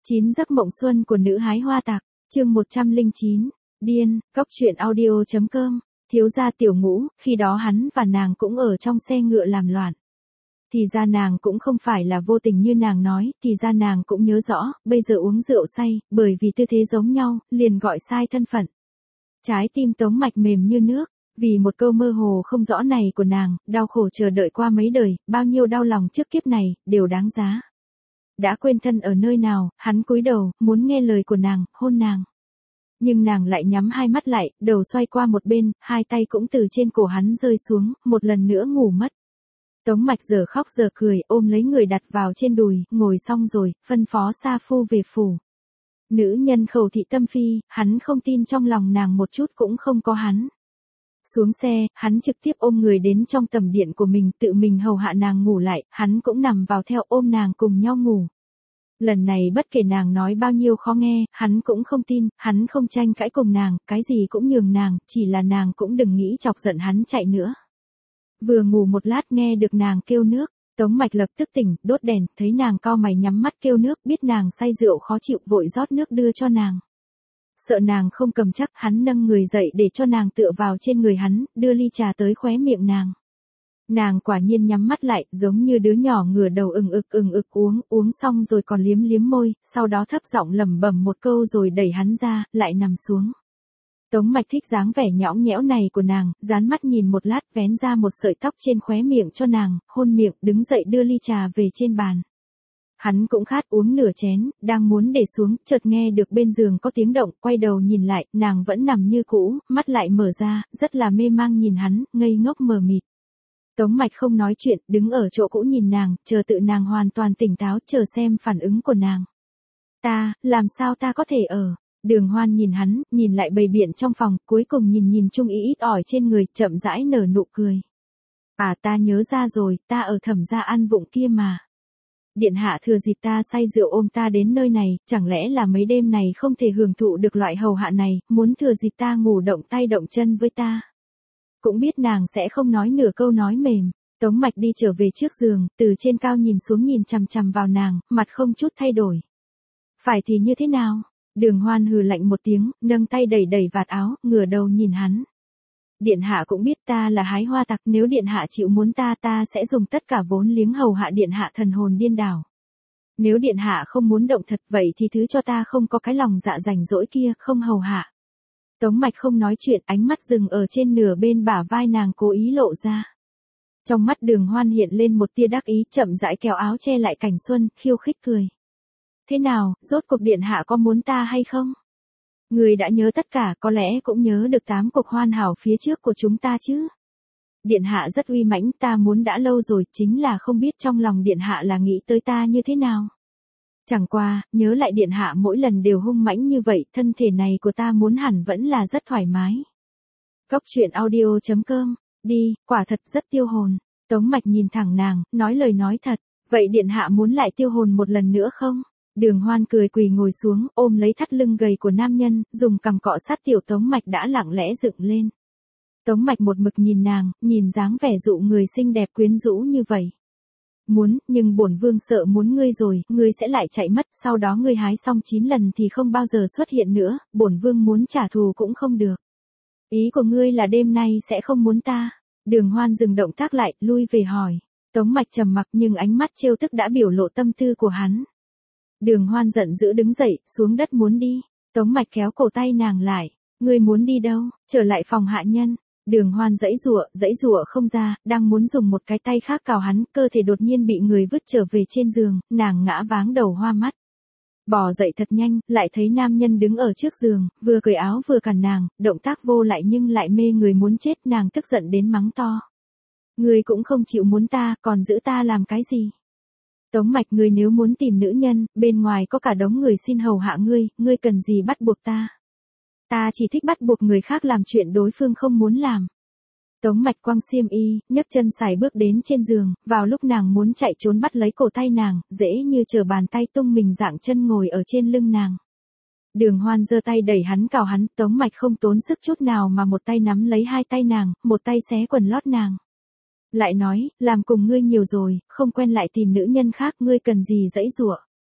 9 giấc mộng xuân của nữ hái hoa tặc, chương 109, điên, góc truyện audio.com, thiếu gia Tiểu Ngũ, khi đó hắn và nàng cũng ở trong xe ngựa làm loạn. Thì ra nàng cũng không phải là vô tình như nàng nói, thì ra nàng cũng nhớ rõ, bây giờ uống rượu say, bởi vì tư thế giống nhau, liền gọi sai thân phận. Trái tim Tống Mạch mềm như nước, vì một câu mơ hồ không rõ này của nàng, đau khổ chờ đợi qua mấy đời, bao nhiêu đau lòng trước kiếp này, đều đáng giá. Đã quên thân ở nơi nào, hắn cúi đầu, muốn nghe lời của nàng, hôn nàng. Nhưng nàng lại nhắm hai mắt lại, đầu xoay qua một bên, hai tay cũng từ trên cổ hắn rơi xuống, một lần nữa ngủ mất. Tống Mạch giờ khóc giờ cười, ôm lấy người đặt vào trên đùi, ngồi xong rồi, phân phó sa phu về phủ. Nữ nhân Khẩu Thị Tâm Phi, hắn không tin trong lòng nàng một chút cũng không có hắn. Xuống xe, hắn trực tiếp ôm người đến trong tầm điện của mình, tự mình hầu hạ nàng ngủ lại, hắn cũng nằm vào theo ôm nàng cùng nhau ngủ. Lần này bất kể nàng nói bao nhiêu khó nghe, hắn cũng không tin, hắn không tranh cãi cùng nàng, cái gì cũng nhường nàng, chỉ là nàng cũng đừng nghĩ chọc giận hắn chạy nữa. Vừa ngủ một lát nghe được nàng kêu nước, Tống Mạch lập tức tỉnh, đốt đèn, thấy nàng cau mày nhắm mắt kêu nước, biết nàng say rượu khó chịu, vội rót nước đưa cho nàng. Sợ nàng không cầm chắc, hắn nâng người dậy để cho nàng tựa vào trên người hắn, đưa ly trà tới khóe miệng nàng. Nàng quả nhiên nhắm mắt lại, giống như đứa nhỏ ngửa đầu ừng ực uống xong rồi còn liếm liếm môi, sau đó thấp giọng lẩm bẩm một câu rồi đẩy hắn ra, lại nằm xuống. Tống Mạch thích dáng vẻ nhõng nhẽo này của nàng, dán mắt nhìn một lát, vén ra một sợi tóc trên khóe miệng cho nàng, hôn miệng, đứng dậy đưa ly trà về trên bàn. Hắn cũng khát, uống nửa chén, đang muốn để xuống, chợt nghe được bên giường có tiếng động, quay đầu nhìn lại, nàng vẫn nằm như cũ, mắt lại mở ra, rất là mê mang nhìn hắn, ngây ngốc mờ mịt. Tống Mạch không nói chuyện, đứng ở chỗ cũ nhìn nàng, chờ tự nàng hoàn toàn tỉnh táo, chờ xem phản ứng của nàng. Làm sao ta có thể ở? Đường Hoan nhìn hắn, nhìn lại bầy biện trong phòng, cuối cùng nhìn Trung Ý ít ỏi trên người, chậm rãi nở nụ cười. Ta nhớ ra rồi, ta ở Thẩm gia ăn vụng kia mà. Điện hạ thừa dịp ta say rượu ôm ta đến nơi này, chẳng lẽ là mấy đêm này không thể hưởng thụ được loại hầu hạ này, muốn thừa dịp ta ngủ động tay động chân với ta. Cũng biết nàng sẽ không nói nửa câu nói mềm. Tống Mạch đi trở về trước giường, từ trên cao nhìn xuống nhìn chằm chằm vào nàng, mặt không chút thay đổi. Phải thì như thế nào? Đường Hoan hừ lạnh một tiếng, nâng tay đẩy vạt áo, ngửa đầu nhìn hắn. Điện hạ cũng biết ta là hái hoa tặc, nếu điện hạ chịu muốn ta sẽ dùng tất cả vốn liếng hầu hạ điện hạ thần hồn điên đảo. Nếu điện hạ không muốn động thật vậy thì thứ cho ta không có cái lòng dạ rảnh rỗi kia, không hầu hạ. Tống Mạch không nói chuyện, ánh mắt dừng ở trên nửa bên bả vai nàng cố ý lộ ra. Trong mắt Đường Hoan hiện lên một tia đắc ý, chậm rãi kéo áo che lại cảnh xuân, khiêu khích cười. Thế nào, rốt cuộc điện hạ có muốn ta hay không? Người đã nhớ tất cả, có lẽ cũng nhớ được 8 cuộc hoàn hảo phía trước của chúng ta chứ. Điện hạ rất uy mãnh, ta muốn đã lâu rồi, chính là không biết trong lòng điện hạ là nghĩ tới ta như thế nào. Chẳng qua, nhớ lại điện hạ mỗi lần đều hung mãnh như vậy, thân thể này của ta muốn hẳn vẫn là rất thoải mái. Góc truyện audio.com, đi, quả thật rất tiêu hồn. Tống Mạch nhìn thẳng nàng, nói lời nói thật, vậy điện hạ muốn lại tiêu hồn một lần nữa không? Đường Hoan cười quỳ ngồi xuống, ôm lấy thắt lưng gầy của nam nhân, dùng cằm cọ sát tiểu Tống Mạch đã lặng lẽ dựng lên. Tống Mạch một mực nhìn nàng, nhìn dáng vẻ dụ người xinh đẹp quyến rũ như vậy. Muốn, nhưng bổn vương sợ muốn ngươi rồi, ngươi sẽ lại chạy mất, sau đó ngươi hái xong 9 lần thì không bao giờ xuất hiện nữa, bổn vương muốn trả thù cũng không được. Ý của ngươi là đêm nay sẽ không muốn ta? Đường Hoan dừng động tác lại, lui về hỏi. Tống Mạch trầm mặc nhưng ánh mắt trêu tức đã biểu lộ tâm tư của hắn. Đường Hoan giận dữ đứng dậy, xuống đất muốn đi. Tống Mạch kéo cổ tay nàng lại. Ngươi muốn đi đâu? Trở lại phòng hạ nhân. Đường Hoan dãy giụa không ra, đang muốn dùng một cái tay khác cào hắn, cơ thể đột nhiên bị người vứt trở về trên giường, nàng ngã váng đầu hoa mắt. Bò dậy thật nhanh, lại thấy nam nhân đứng ở trước giường, vừa cởi áo vừa cản nàng, động tác vô lại nhưng lại mê người muốn chết, nàng tức giận đến mắng to. Ngươi cũng không chịu muốn ta, còn giữ ta làm cái gì? Tống Mạch, ngươi nếu muốn tìm nữ nhân, bên ngoài có cả đống người xin hầu hạ ngươi cần gì bắt buộc ta? Ta chỉ thích bắt buộc người khác làm chuyện đối phương không muốn làm. Tống Mạch quăng xiêm y, nhấc chân sải bước đến trên giường, vào lúc nàng muốn chạy trốn bắt lấy cổ tay nàng, dễ như trở bàn tay tung mình dạng chân ngồi ở trên lưng nàng. Đường Hoan giơ tay đẩy hắn cào hắn, Tống Mạch không tốn sức chút nào mà một tay nắm lấy hai tay nàng, một tay xé quần lót nàng. Lại nói, làm cùng ngươi nhiều rồi, không quen lại tìm nữ nhân khác, ngươi cần gì dãy giụa.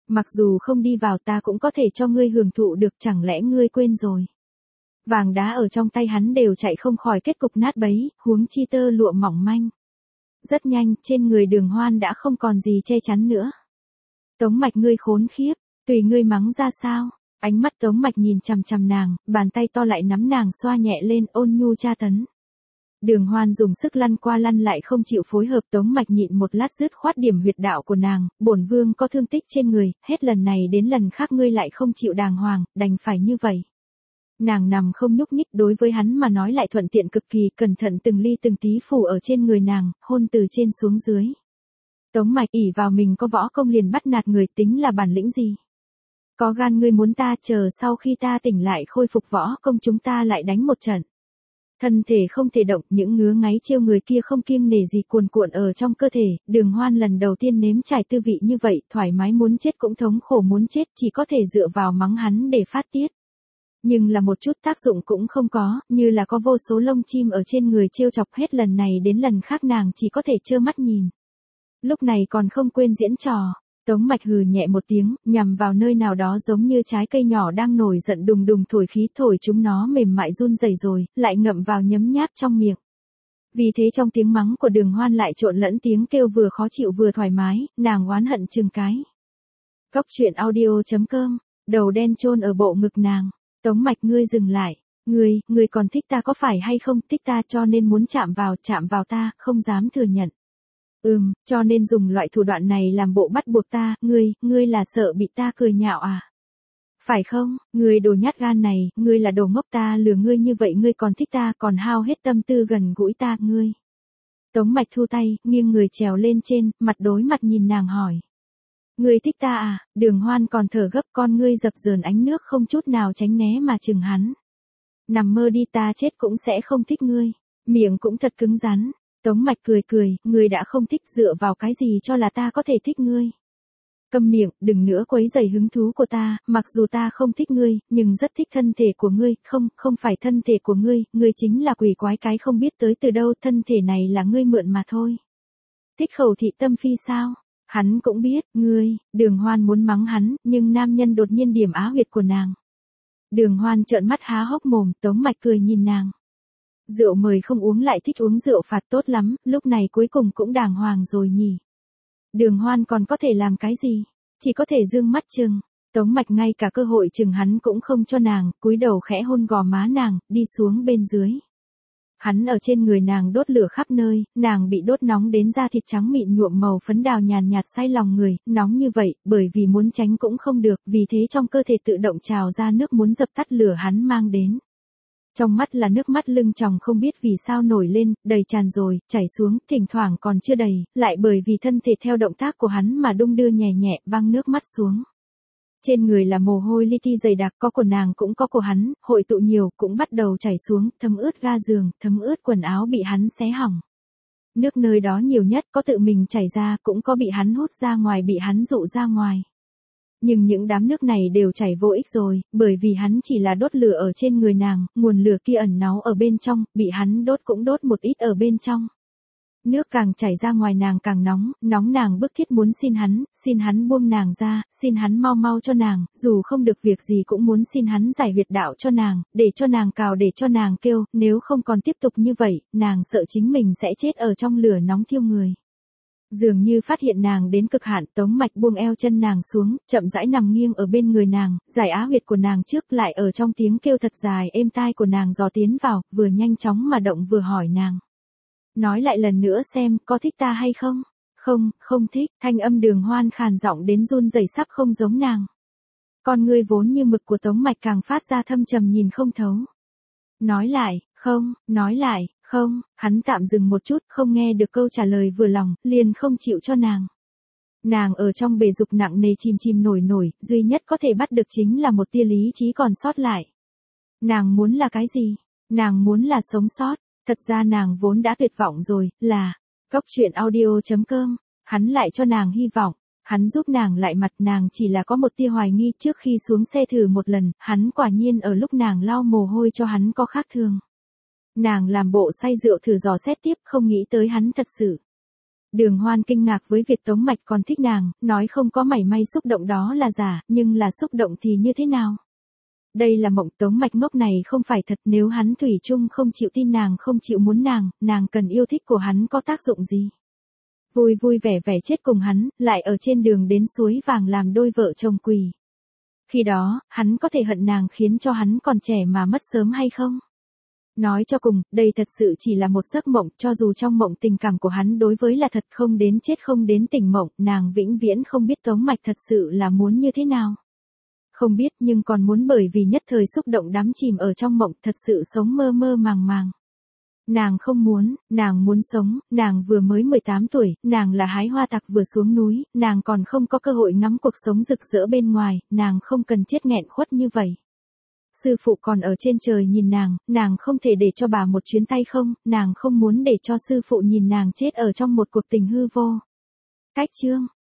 Mặc dù không đi vào ta cũng có thể cho ngươi hưởng thụ được, chẳng lẽ ngươi quên rồi. Vàng đá ở trong tay hắn đều chạy không khỏi kết cục nát bấy, huống chi tơ lụa mỏng manh. Rất nhanh, trên người Đường Hoan đã không còn gì che chắn nữa. Tống Mạch ngươi khốn khiếp, tùy ngươi mắng ra sao. Ánh mắt Tống Mạch nhìn chằm chằm nàng, bàn tay to lại nắm nàng xoa nhẹ lên, ôn nhu tra tấn. Đường Hoan dùng sức lăn qua lăn lại không chịu phối hợp. Tống Mạch nhịn một lát dứt khoát điểm huyệt đạo của nàng, bổn vương có thương tích trên người, hết lần này đến lần khác ngươi lại không chịu đàng hoàng, đành phải như vậy. Nàng nằm không nhúc nhích, đối với hắn mà nói lại thuận tiện cực kỳ, cẩn thận từng ly từng tí phủ ở trên người nàng, hôn từ trên xuống dưới. Tống Mạch ỷ vào mình có võ công liền bắt nạt người, tính là bản lĩnh gì. Có gan ngươi muốn ta, chờ sau khi ta tỉnh lại khôi phục võ công chúng ta lại đánh một trận. Thân thể không thể động, những ngứa ngáy trêu người kia không kiêng nể gì cuồn cuộn ở trong cơ thể. Đường Hoan lần đầu tiên nếm trải tư vị như vậy, thoải mái muốn chết cũng thống khổ muốn chết, chỉ có thể dựa vào mắng hắn để phát tiết. Nhưng là một chút tác dụng cũng không có, như là có vô số lông chim ở trên người trêu chọc, hết lần này đến lần khác nàng chỉ có thể trơ mắt nhìn. Lúc này còn không quên diễn trò. Tống Mạch hừ nhẹ một tiếng, nhằm vào nơi nào đó giống như trái cây nhỏ đang nổi giận đùng đùng thổi khí, thổi chúng nó mềm mại run rẩy rồi, lại ngậm vào nhấm nháp trong miệng. Vì thế trong tiếng mắng của Đường Hoan lại trộn lẫn tiếng kêu vừa khó chịu vừa thoải mái, nàng oán hận chừng cái. Góc truyện audio.com, đầu đen chôn ở bộ ngực nàng. Tống Mạch ngươi dừng lại, ngươi còn thích ta có phải hay không, thích ta cho nên muốn chạm vào ta, không dám thừa nhận. Cho nên dùng loại thủ đoạn này làm bộ bắt buộc ta, ngươi là sợ bị ta cười nhạo à? Phải không, ngươi đồ nhát gan này, ngươi là đồ ngốc, ta lừa ngươi như vậy ngươi còn thích ta, còn hao hết tâm tư gần gũi ta, ngươi. Tống Mạch thu tay, nghiêng người trèo lên trên, mặt đối mặt nhìn nàng hỏi. Ngươi thích ta à? Đường Hoan còn thở gấp, con ngươi dập dờn ánh nước không chút nào tránh né mà chừng hắn. Nằm mơ đi, ta chết cũng sẽ không thích ngươi. Miệng cũng thật cứng rắn. Tống Mạch cười, ngươi đã không thích dựa vào cái gì cho là ta có thể thích ngươi. Câm miệng, đừng nữa quấy rầy hứng thú của ta, mặc dù ta không thích ngươi, nhưng rất thích thân thể của ngươi, không phải thân thể của ngươi chính là quỷ quái cái không biết tới từ đâu, thân thể này là ngươi mượn mà thôi. Thích khẩu thị tâm phi sao? Hắn cũng biết, Đường Hoan muốn mắng hắn, nhưng nam nhân đột nhiên điểm á huyệt của nàng. Đường Hoan trợn mắt há hốc mồm, Tống Mạch cười nhìn nàng. Rượu mời không uống lại thích uống rượu phạt, tốt lắm, lúc này cuối cùng cũng đàng hoàng rồi nhỉ. Đường Hoan còn có thể làm cái gì? Chỉ có thể dương mắt chừng. Tống Mạch ngay cả cơ hội chừng hắn cũng không cho nàng, cúi đầu khẽ hôn gò má nàng, đi xuống bên dưới. Hắn ở trên người nàng đốt lửa khắp nơi, nàng bị đốt nóng đến da thịt trắng mịn nhuộm màu phấn đào nhàn nhạt say lòng người, nóng như vậy, bởi vì muốn tránh cũng không được, vì thế trong cơ thể tự động trào ra nước muốn dập tắt lửa hắn mang đến. Trong mắt là nước mắt lưng tròng không biết vì sao nổi lên, đầy tràn rồi, chảy xuống, thỉnh thoảng còn chưa đầy, lại bởi vì thân thể theo động tác của hắn mà đung đưa nhẹ nhẹ, văng nước mắt xuống. Trên người là mồ hôi li ti dày đặc, có của nàng cũng có của hắn, hội tụ nhiều, cũng bắt đầu chảy xuống, thấm ướt ga giường, thấm ướt quần áo bị hắn xé hỏng. Nước nơi đó nhiều nhất, có tự mình chảy ra, cũng có bị hắn hút ra ngoài, bị hắn dụ ra ngoài. Nhưng những đám nước này đều chảy vô ích rồi, bởi vì hắn chỉ là đốt lửa ở trên người nàng, nguồn lửa kia ẩn náu ở bên trong, bị hắn đốt cũng đốt một ít ở bên trong. Nước càng chảy ra ngoài nàng càng nóng nàng bức thiết muốn xin hắn buông nàng ra, xin hắn mau mau cho nàng, dù không được việc gì cũng muốn xin hắn giải huyệt đạo cho nàng, để cho nàng cào, để cho nàng kêu, nếu không còn tiếp tục như vậy, nàng sợ chính mình sẽ chết ở trong lửa nóng thiêu người. Dường như phát hiện nàng đến cực hạn, Tống Mạch buông eo chân nàng xuống, chậm rãi nằm nghiêng ở bên người nàng, giải á huyệt của nàng trước, lại ở trong tiếng kêu thật dài êm tai của nàng dò tiến vào, vừa nhanh chóng mà động vừa hỏi nàng. Nói lại lần nữa xem, có thích ta hay không? Không thích, thanh âm Đường Hoan khàn giọng đến run rẩy sắp không giống nàng. Con ngươi vốn như mực của Tống Mạch càng phát ra thâm trầm nhìn không thấu. Nói lại, không, hắn tạm dừng một chút, không nghe được câu trả lời vừa lòng, liền không chịu cho nàng. Nàng ở trong bể dục nặng nề chìm nổi, duy nhất có thể bắt được chính là một tia lý trí còn sót lại. Nàng muốn là cái gì? Nàng muốn là sống sót. Thật ra nàng vốn đã tuyệt vọng rồi, là Góc truyện audio.com, hắn lại cho nàng hy vọng, hắn giúp nàng lại mặt, nàng chỉ là có một tia hoài nghi. Trước khi xuống xe thử một lần, hắn quả nhiên ở lúc nàng lau mồ hôi cho hắn có khác thường. Nàng làm bộ say rượu thử dò xét tiếp, không nghĩ tới hắn thật sự Đường Hoan kinh ngạc với việc Tống Mạch còn thích nàng, nói không có mảy may xúc động đó là giả, nhưng là xúc động thì như thế nào? Đây là mộng. Tống Mạch ngốc này không phải thật, nếu hắn thủy chung không chịu tin nàng, không chịu muốn nàng cần yêu thích của hắn có tác dụng gì? Vui vui vẻ vẻ chết cùng hắn, lại ở trên đường đến suối vàng làm đôi vợ chồng quỳ. Khi đó, hắn có thể hận nàng khiến cho hắn còn trẻ mà mất sớm hay không? Nói cho cùng, đây thật sự chỉ là một giấc mộng, cho dù trong mộng tình cảm của hắn đối với là thật, không đến chết không đến tỉnh mộng, nàng vĩnh viễn không biết Tống Mạch thật sự là muốn như thế nào. Không biết nhưng còn muốn, bởi vì nhất thời xúc động đắm chìm ở trong mộng, thật sự sống mơ mơ màng màng. Nàng không muốn, nàng muốn sống, nàng vừa mới 18 tuổi, nàng là hái hoa tặc vừa xuống núi, nàng còn không có cơ hội ngắm cuộc sống rực rỡ bên ngoài, nàng không cần chết nghẹn khuất như vậy. Sư phụ còn ở trên trời nhìn nàng không thể để cho bà một chuyến tay không, nàng không muốn để cho sư phụ nhìn nàng chết ở trong một cuộc tình hư vô. Cách chương